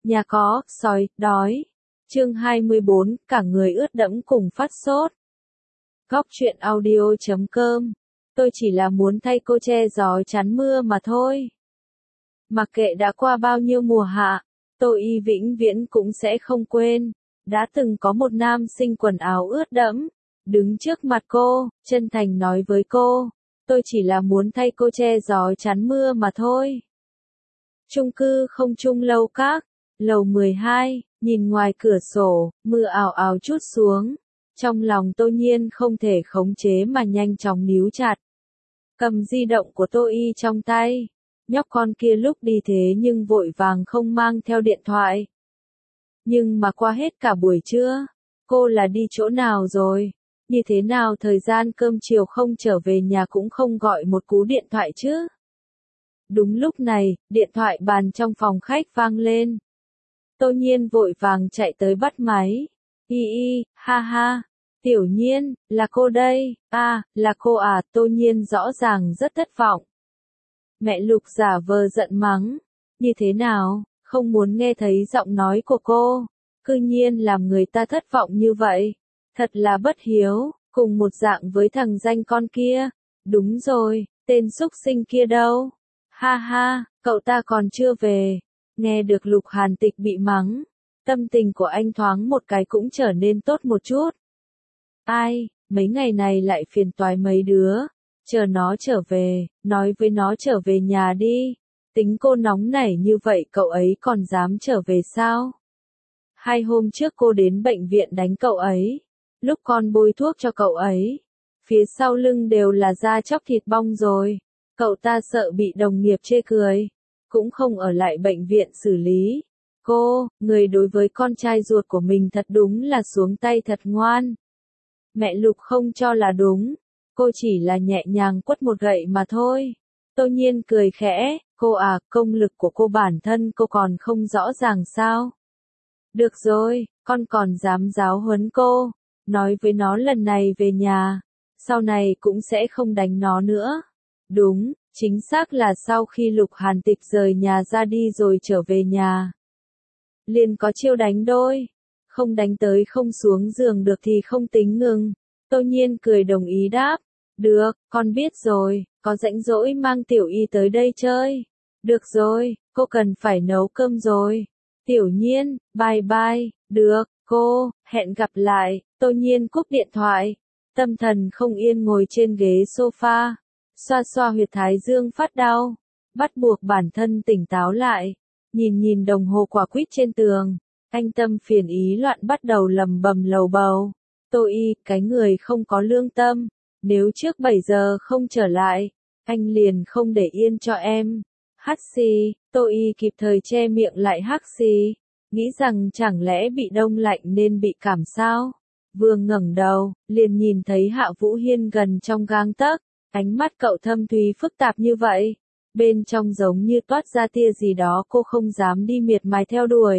Nhà có, sói, đói. Chương 24, cả người ướt đẫm cùng phát sốt. Góc truyện audio.com. Tôi chỉ là muốn thay cô che gió chắn mưa mà thôi. Mặc kệ đã qua bao nhiêu mùa hạ, tôi vĩnh viễn cũng sẽ không quên. Đã từng có một nam sinh quần áo ướt đẫm, đứng trước mặt cô, chân thành nói với cô, tôi chỉ là muốn thay cô che gió chắn mưa mà thôi. Chung cư không trung lâu các, lầu 12, nhìn ngoài cửa sổ, mưa ào ào trút xuống. Trong lòng Tô Nhiên không thể khống chế mà nhanh chóng níu chặt. Cầm di động của Tô Y trong tay. Nhóc con kia lúc đi thế nhưng vội vàng không mang theo điện thoại. Nhưng mà qua hết cả buổi trưa, cô là đi chỗ nào rồi? Như thế nào thời gian cơm chiều không trở về nhà cũng không gọi một cú điện thoại chứ? Đúng lúc này, điện thoại bàn trong phòng khách vang lên. Tô Nhiên vội vàng chạy tới bắt máy. Ha ha, Tiểu Nhiên, là cô đây, là cô à, Tô Nhiên rõ ràng rất thất vọng. Mẹ Lục giả vờ giận mắng, như thế nào, không muốn nghe thấy giọng nói của cô, cư nhiên làm người ta thất vọng như vậy, thật là bất hiếu, cùng một dạng với thằng danh con kia, đúng rồi, tên xúc sinh kia đâu, ha ha, cậu ta còn chưa về. Nghe được Lục Hàn Tịch bị mắng, tâm tình của anh thoáng một cái cũng trở nên tốt một chút. Ai, mấy ngày này lại phiền toái mấy đứa, chờ nó trở về, nói với nó trở về nhà đi, tính cô nóng nảy như vậy cậu ấy còn dám trở về sao? 2 hôm trước cô đến bệnh viện đánh cậu ấy, lúc con bôi thuốc cho cậu ấy, phía sau lưng đều là da chóc thịt bong rồi, cậu ta sợ bị đồng nghiệp chê cười. Cũng không ở lại bệnh viện xử lý. Cô, người đối với con trai ruột của mình thật đúng là xuống tay thật ngoan. Mẹ Lục không cho là đúng, cô chỉ là nhẹ nhàng quất một gậy mà thôi. Tô Nhiên cười khẽ, cô à, công lực của cô bản thân cô còn không rõ ràng sao? Được rồi, con còn dám giáo huấn cô, nói với nó lần này về nhà, sau này cũng sẽ không đánh nó nữa. Đúng. Chính xác là sau khi Lục Hàn Tịch rời nhà ra đi rồi trở về nhà. Liền có chiêu đánh đôi. Không đánh tới không xuống giường được thì không tính ngừng. Tô Nhiên cười đồng ý đáp. Được, con biết rồi, có rảnh rỗi mang Tiểu Y tới đây chơi. Được rồi, cô cần phải nấu cơm rồi. Tiểu Nhiên, bye bye, được, cô, hẹn gặp lại. Tô Nhiên cúp điện thoại. Tâm thần không yên ngồi trên ghế sofa. Xoa xoa huyệt thái dương phát đau, bắt buộc bản thân tỉnh táo lại, nhìn đồng hồ quả quýt trên tường, anh tâm phiền ý loạn bắt đầu lầm bầm lầu bầu. Tô Y, cái người không có lương tâm, nếu trước 7 giờ không trở lại, anh liền không để yên cho em. Hắt xì, Tô Y kịp thời che miệng lại hắt xì, nghĩ rằng chẳng lẽ bị đông lạnh nên bị cảm sao. Vừa ngẩng đầu, liền nhìn thấy Hạ Vũ Hiên gần trong gang tấc. Ánh mắt cậu thâm thúy phức tạp như vậy, bên trong giống như toát ra tia gì đó cô không dám đi miệt mài theo đuổi.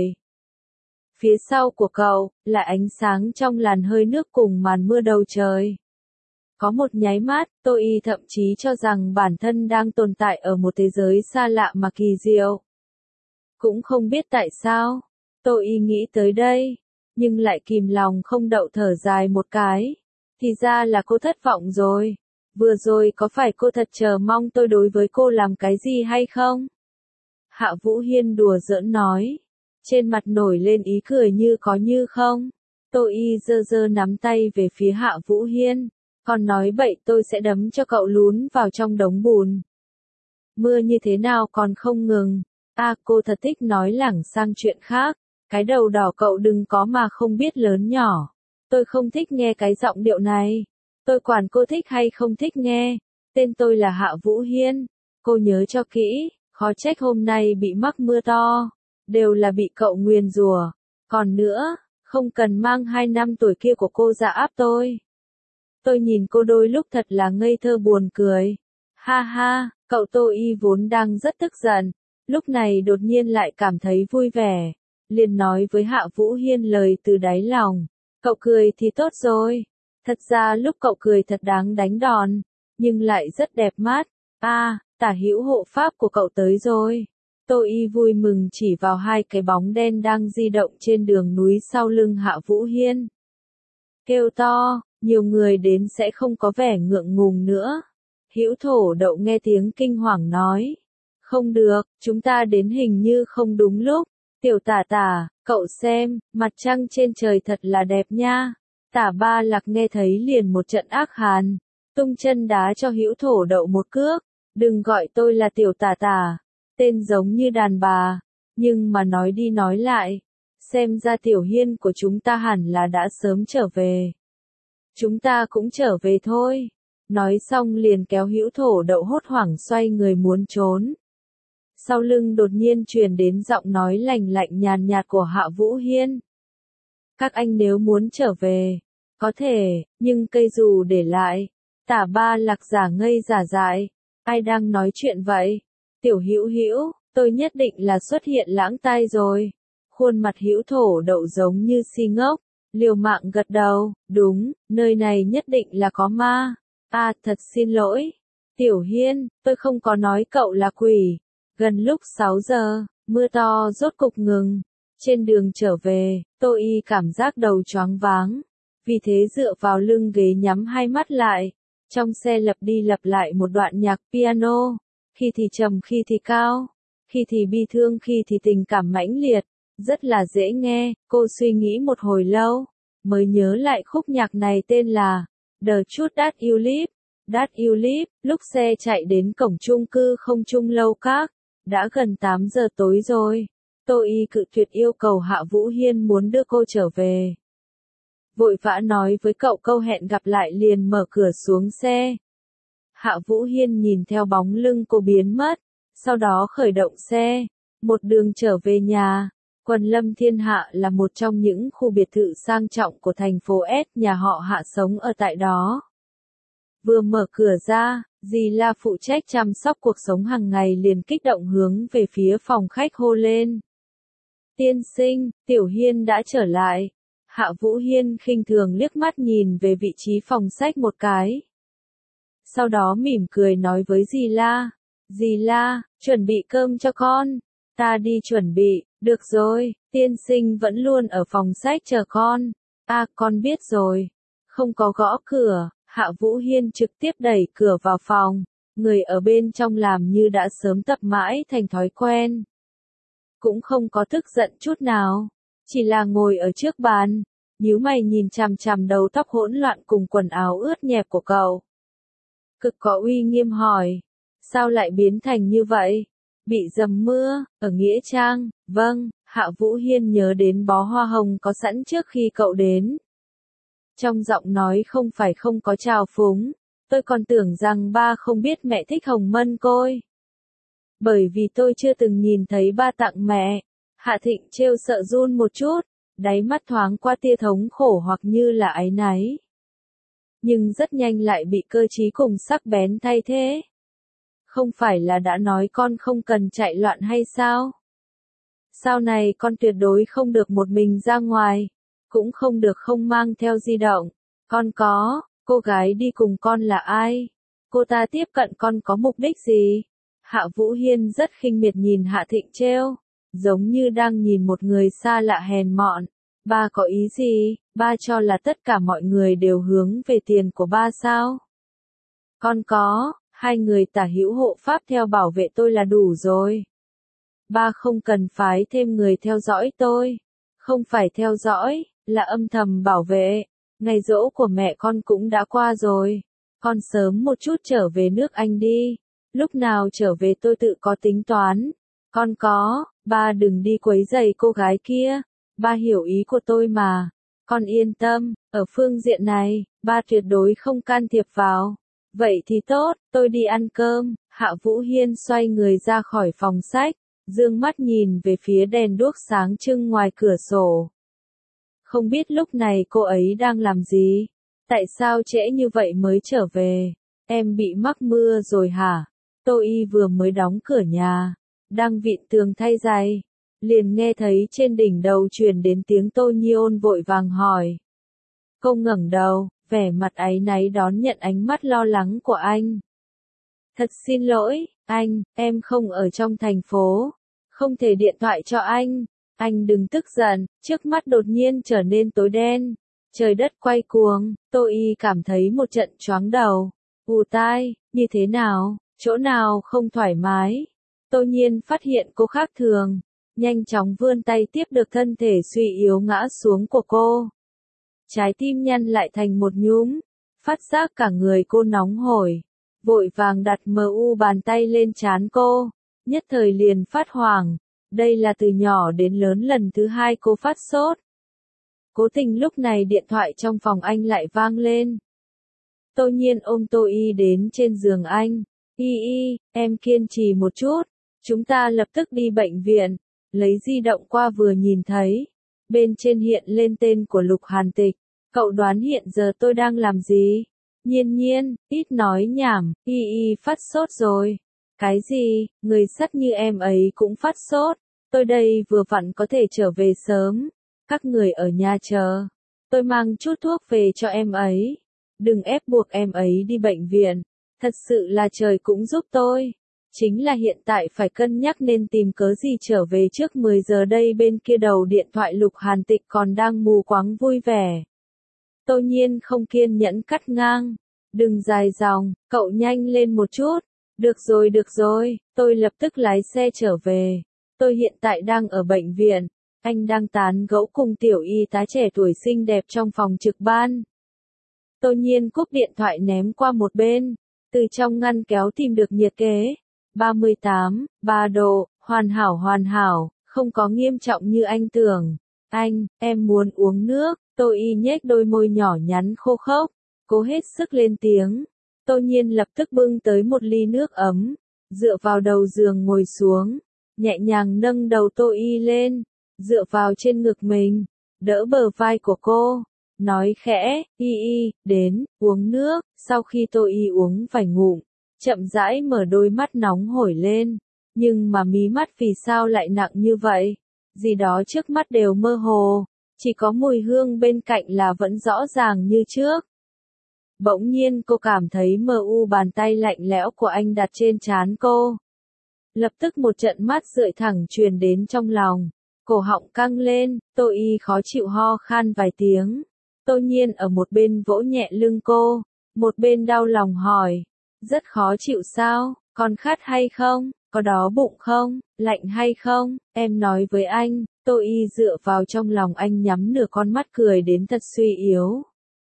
Phía sau của cậu, là ánh sáng trong làn hơi nước cùng màn mưa đầu trời. Có một nháy mắt, Tô Y thậm chí cho rằng bản thân đang tồn tại ở một thế giới xa lạ mà kỳ diệu. Cũng không biết tại sao, Tô Y nghĩ tới đây, nhưng lại kìm lòng không đậu thở dài một cái. Thì ra là cô thất vọng rồi. Vừa rồi có phải cô thật chờ mong tôi đối với cô làm cái gì hay không? Hạ Vũ Hiên đùa giỡn nói. Trên mặt nổi lên ý cười như có như không. Tô Y giơ nắm tay về phía Hạ Vũ Hiên. Còn nói bậy tôi sẽ đấm cho cậu lún vào trong đống bùn. Mưa như thế nào còn không ngừng. Cô thật thích nói lảng sang chuyện khác. Cái đầu đỏ cậu đừng có mà không biết lớn nhỏ. Tôi không thích nghe cái giọng điệu này. Tôi quản cô thích hay không thích nghe. Tên tôi là Hạ Vũ Hiên. Cô nhớ cho kỹ, khó trách hôm nay bị mắc mưa to. Đều là bị cậu nguyền rủa. Còn nữa, không cần mang 2 năm tuổi kia của cô ra áp tôi. Tôi nhìn cô đôi lúc thật là ngây thơ buồn cười. Ha ha, cậu Tô Y vốn đang rất tức giận. Lúc này đột nhiên lại cảm thấy vui vẻ. Liền nói với Hạ Vũ Hiên lời từ đáy lòng. Cậu cười thì tốt rồi. Thật ra lúc cậu cười thật đáng đánh đòn, nhưng lại rất đẹp mắt. Tả hữu hộ pháp của cậu tới rồi. Tô Y vui mừng chỉ vào hai cái bóng đen đang di động trên đường núi sau lưng Hạ Vũ Hiên. Kêu to, nhiều người đến sẽ không có vẻ ngượng ngùng nữa. Hữu Thổ Đậu nghe tiếng kinh hoàng nói. Không được, chúng ta đến hình như không đúng lúc. Tiểu Tả Tả, cậu xem, mặt trăng trên trời thật là đẹp nha. Tả Ba Lạc nghe thấy liền một trận ác hàn, tung chân đá cho Hữu Thổ Đậu một cước. Đừng gọi tôi là Tiểu Tả Tả, tên giống như đàn bà, nhưng mà nói đi nói lại, xem ra Tiểu Hiên của chúng ta hẳn là đã sớm trở về. Chúng ta cũng trở về thôi. Nói xong liền kéo Hữu Thổ Đậu hốt hoảng xoay người muốn trốn. Sau lưng đột nhiên truyền đến giọng nói lạnh lạnh nhàn nhạt của Hạ Vũ Hiên. Các anh nếu muốn trở về, có thể, nhưng cây dù để lại. Tả Ba Lạc giả ngây giả dại. Ai đang nói chuyện vậy? Tiểu Hữu Hữu, tôi nhất định là xuất hiện lãng tai rồi. Khuôn mặt Hữu Thổ Đậu giống như si ngốc, liều mạng gật đầu, đúng, nơi này nhất định là có ma. À, thật xin lỗi. Tiểu Hiên, tôi không có nói cậu là quỷ. Gần lúc 6 giờ, mưa to rốt cục ngừng. Trên đường trở về, Tô Y cảm giác đầu choáng váng. Vì thế dựa vào lưng ghế nhắm hai mắt lại. Trong xe lặp đi lặp lại một đoạn nhạc piano. Khi thì trầm khi thì cao. Khi thì bi thương khi thì tình cảm mãnh liệt. Rất là dễ nghe, cô suy nghĩ một hồi lâu. Mới nhớ lại khúc nhạc này tên là The Truth That You Live. That You Live, lúc xe chạy đến cổng chung cư Không Trung Lâu Các. Đã gần 8 giờ tối rồi. Tô Y cự tuyệt yêu cầu Hạ Vũ Hiên muốn đưa cô trở về. Vội vã nói với cậu câu hẹn gặp lại liền mở cửa xuống xe. Hạ Vũ Hiên nhìn theo bóng lưng cô biến mất, sau đó khởi động xe, một đường trở về nhà. Quần Lâm Thiên Hạ là một trong những khu biệt thự sang trọng của thành phố S, nhà họ Hạ sống ở tại đó. Vừa mở cửa ra, dì La phụ trách chăm sóc cuộc sống hàng ngày liền kích động hướng về phía phòng khách hô lên. Tiên sinh, Tiểu Hiên đã trở lại. Hạ Vũ Hiên khinh thường liếc mắt nhìn về vị trí phòng sách một cái. Sau đó mỉm cười nói với dì La. Dì La, chuẩn bị cơm cho con. Ta đi chuẩn bị, được rồi, tiên sinh vẫn luôn ở phòng sách chờ con. À, con biết rồi. Không có gõ cửa, Hạ Vũ Hiên trực tiếp đẩy cửa vào phòng. Người ở bên trong làm như đã sớm tập mãi thành thói quen. Cũng không có tức giận chút nào. Chỉ là ngồi ở trước bàn, nhíu mày nhìn chằm chằm đầu tóc hỗn loạn cùng quần áo ướt nhẹp của cậu. Cực có uy nghiêm hỏi. Sao lại biến thành như vậy? Bị dầm mưa, ở Nghĩa Trang, vâng, Hạ Vũ Hiên nhớ đến bó hoa hồng có sẵn trước khi cậu đến. Trong giọng nói không phải không có trào phúng, tôi còn tưởng rằng ba không biết mẹ thích hồng mân côi. Bởi vì tôi chưa từng nhìn thấy ba tặng mẹ. Hạ Thịnh trêu sợ run một chút, đáy mắt thoáng qua tia thống khổ hoặc như là áy náy. Nhưng rất nhanh lại bị cơ trí cùng sắc bén thay thế. Không phải là đã nói con không cần chạy loạn hay sao? Sau này con tuyệt đối không được một mình ra ngoài, cũng không được không mang theo di động. Con có, cô gái đi cùng con là ai? Cô ta tiếp cận con có mục đích gì? Hạ Vũ Hiên rất khinh miệt nhìn Hạ Thịnh trêu, giống như đang nhìn một người xa lạ hèn mọn. Ba có ý gì? Ba cho là tất cả mọi người đều hướng về tiền của ba sao? Con có, hai người tả hữu hộ pháp theo bảo vệ tôi là đủ rồi. Ba không cần phái thêm người theo dõi tôi. Không phải theo dõi, là âm thầm bảo vệ. Ngày giỗ của mẹ con cũng đã qua rồi. Con sớm một chút trở về nước Anh đi. Lúc nào trở về tôi tự có tính toán. Con có, ba đừng đi quấy rầy cô gái kia. Ba hiểu ý của tôi mà. Con yên tâm, ở phương diện này, ba tuyệt đối không can thiệp vào. Vậy thì tốt, tôi đi ăn cơm. Hạ Vũ Hiên xoay người ra khỏi phòng sách, dương mắt nhìn về phía đèn đuốc sáng trưng ngoài cửa sổ. Không biết lúc này cô ấy đang làm gì? Tại sao trễ như vậy mới trở về? Em bị mắc mưa rồi hả? Tô Y vừa mới đóng cửa nhà, đang vịn tường thay giày, liền nghe thấy trên đỉnh đầu truyền đến tiếng Tô Nhi Ôn vội vàng hỏi. Cô ngẩng đầu, vẻ mặt áy náy đón nhận ánh mắt lo lắng của anh. Thật xin lỗi, anh, em không ở trong thành phố. Không thể điện thoại cho anh đừng tức giận, trước mắt đột nhiên trở nên tối đen. Trời đất quay cuồng, Tô Y cảm thấy một trận choáng đầu, ù tai, như thế nào, chỗ nào không thoải mái. Tô Nhiên phát hiện cô khác thường, nhanh chóng vươn tay tiếp được thân thể suy yếu ngã xuống của cô. Trái tim nhăn lại thành một nhúm, phát giác cả người cô nóng hổi, vội vàng đặt bàn tay lên trán cô, nhất thời liền phát hoảng. Đây là từ nhỏ đến lớn lần thứ 2 cô phát sốt. Cố tình lúc này điện thoại trong phòng anh lại vang lên. Tô Nhiên ôm Tô Y đến trên giường anh. Y, em kiên trì một chút, chúng ta lập tức đi bệnh viện. Lấy di động qua vừa nhìn thấy, bên trên hiện lên tên của Lục Hàn Tịch. Cậu đoán hiện giờ tôi đang làm gì? Nhiên, ít nói nhảm, Y phát sốt rồi. Cái gì, người sắt như em ấy cũng phát sốt. Tôi đây vừa vặn có thể trở về sớm. Các người ở nhà chờ. Tôi mang chút thuốc về cho em ấy. Đừng ép buộc em ấy đi bệnh viện. Thật sự là trời cũng giúp tôi. Chính là hiện tại phải cân nhắc nên tìm cớ gì trở về trước 10 giờ đây. Bên kia đầu điện thoại Lục Hàn Tịch còn đang mù quáng vui vẻ. Tô Nhiên không kiên nhẫn cắt ngang. Đừng dài dòng, cậu nhanh lên một chút. Được rồi, tôi lập tức lái xe trở về. Tôi hiện tại đang ở bệnh viện. Anh đang tán gẫu cùng tiểu y tá trẻ tuổi xinh đẹp trong phòng trực ban. Tô Nhiên cúp điện thoại ném qua một bên. Từ trong ngăn kéo tìm được nhiệt kế. 38, 3 độ, hoàn hảo, không có nghiêm trọng như anh tưởng. Anh, em muốn uống nước. Tô Y nhếch đôi môi nhỏ nhắn khô khốc, cố hết sức lên tiếng. Tô Nhiên lập tức bưng tới một ly nước ấm, dựa vào đầu giường ngồi xuống, nhẹ nhàng nâng đầu Tô Y lên, dựa vào trên ngực mình, đỡ bờ vai của cô, nói khẽ, Y, đến, uống nước. Sau khi Tô Y uống vài ngụm, chậm rãi mở đôi mắt nóng hổi lên, nhưng mà mí mắt vì sao lại nặng như vậy, gì đó trước mắt đều mơ hồ, chỉ có mùi hương bên cạnh là vẫn rõ ràng như trước. Bỗng nhiên cô cảm thấy bàn tay lạnh lẽo của anh đặt trên trán cô. Lập tức một trận mát rượi thẳng truyền đến trong lòng, cổ họng căng lên, Tô Y khó chịu ho khan vài tiếng. Tô Nhiên ở một bên vỗ nhẹ lưng cô, một bên đau lòng hỏi, rất khó chịu sao, còn khát hay không, có đói bụng không, lạnh hay không, em nói với anh. Tô Y dựa vào trong lòng anh nhắm nửa con mắt cười đến thật suy yếu.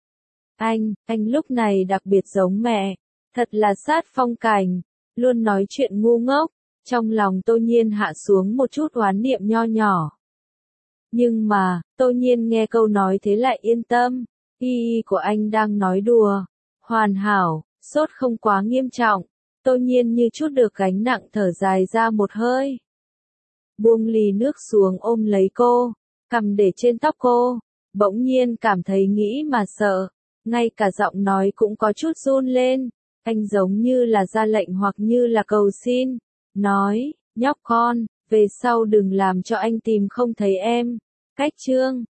Anh lúc này đặc biệt giống mẹ, thật là sát phong cảnh, luôn nói chuyện ngu ngốc. Trong lòng Tô Nhiên hạ xuống một chút oán niệm nho nhỏ. Nhưng mà, Tô Nhiên nghe câu nói thế lại yên tâm, Y của anh đang nói đùa, hoàn hảo, sốt không quá nghiêm trọng. Tô Nhiên như chút được gánh nặng thở dài ra một hơi. Buông ly nước xuống ôm lấy cô, cầm để trên tóc cô, bỗng nhiên cảm thấy nghĩ mà sợ, ngay cả giọng nói cũng có chút run lên, anh giống như là ra lệnh hoặc như là cầu xin, nói, nhóc con, về sau đừng làm cho anh tìm không thấy em, cách chương.